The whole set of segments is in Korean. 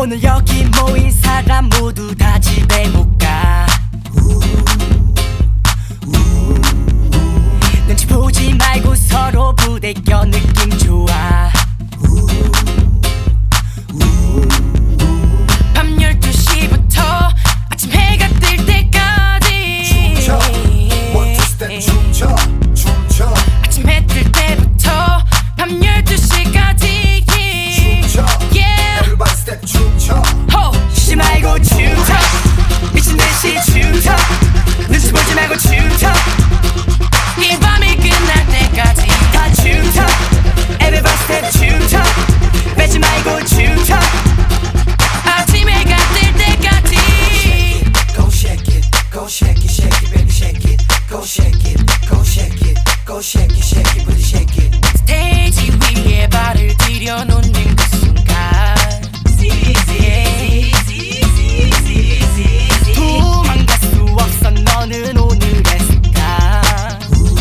오늘 여기 모인 사람 모두 다 집에 못 가. 눈치 보지 말고 서로 부대껴 느낌 좋아. 밤 12시부터 아침 해가 뜰 때까지 춤춰 One two step 춤춰 춤춰 아침 해 뜰 때부터 밤 12시까지 춤춰 Everybody step 춤춰 쉬지 말고 춤춰 미친듯이 춤춰 눈치 보지 말고 춤춰 이 밤이 끝날 때까지 다 춤춰 Everybody step 춤춰 빼지 말고 춤춰 아침 해가 뜰 때까지 Go shake it, go shake it, shake it, baby shake it. Go shake it, go shake it, go shake it, shake it, booty shake it. 스테이지 위에 발을 들여놓는 그 순간 도망갈 수 없어 너는 오늘의 스타.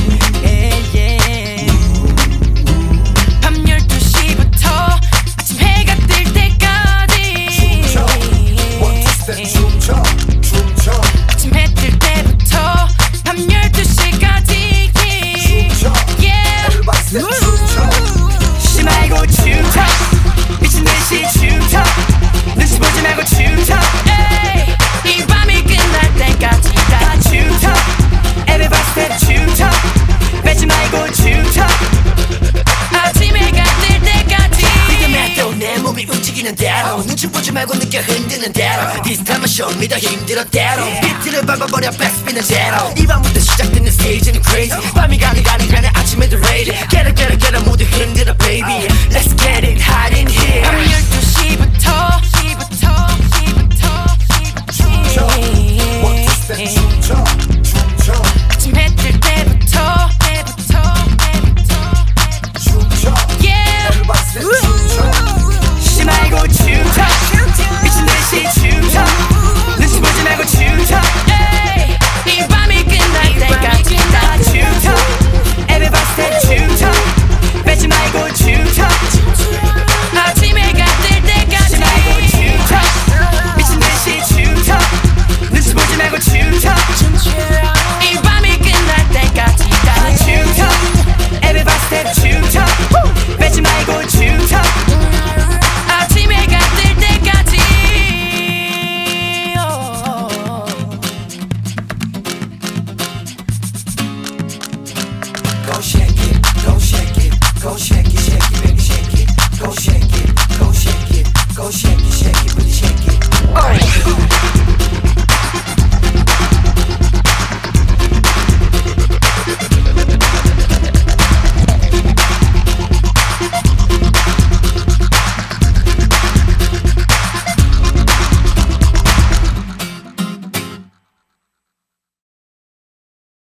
밤 12시부터 아침 해가 뜰 때까지 춤춰 One two step 춤춰 춤춰 아침 해 뜰 때부터 밤 12시까지 춤춰 Everybody step 춤춰 쉬지 말고 춤춰 미친듯이 춤춰 눈치 보지 말고 춤춰 에이, 이 밤이 끝날 때까지 다 춤춰 Everybody step 춤춰 빼지 말고 춤춰 아침 해가 뜰 때까지 지금에도 내 몸이 움직이는 대로 눈치 보지 말고 느껴 흔드는 대로 This time show me 더 힘들어 대로 비트를 밟아버려 백스피는 제로 이 밤부터 시작되는 스테이지는 crazy 밤이 가네 아침에도 ready Get up 모두 흔들어 baby Let's get it hot in here 밤 12시부터 춤춰 One two step 춤춰 춤춰 아침 해 뜰 때부터 춤춰 Everybody step 춤춰 쉬지 말고 춤춰 미친듯이 춤춰 눈치 보지 말고 춤춰 에이, 이 밤이 끝날 때까지 다 춤춰 Everybody step 춤춰 빼지 말고 춤춰 아침 해가 뜰 때까지 춤춰 미친듯이 춤춰 눈치 보지 말고 춤춰 이 밤이 끝날 때까지 다 춤춰 Everybody step 춤춰 빼지 말고 춤춰 아침 해가 뜰 때까지 Go shake it, go shake it, go shake it, shake it, baby shake it. Go shake it,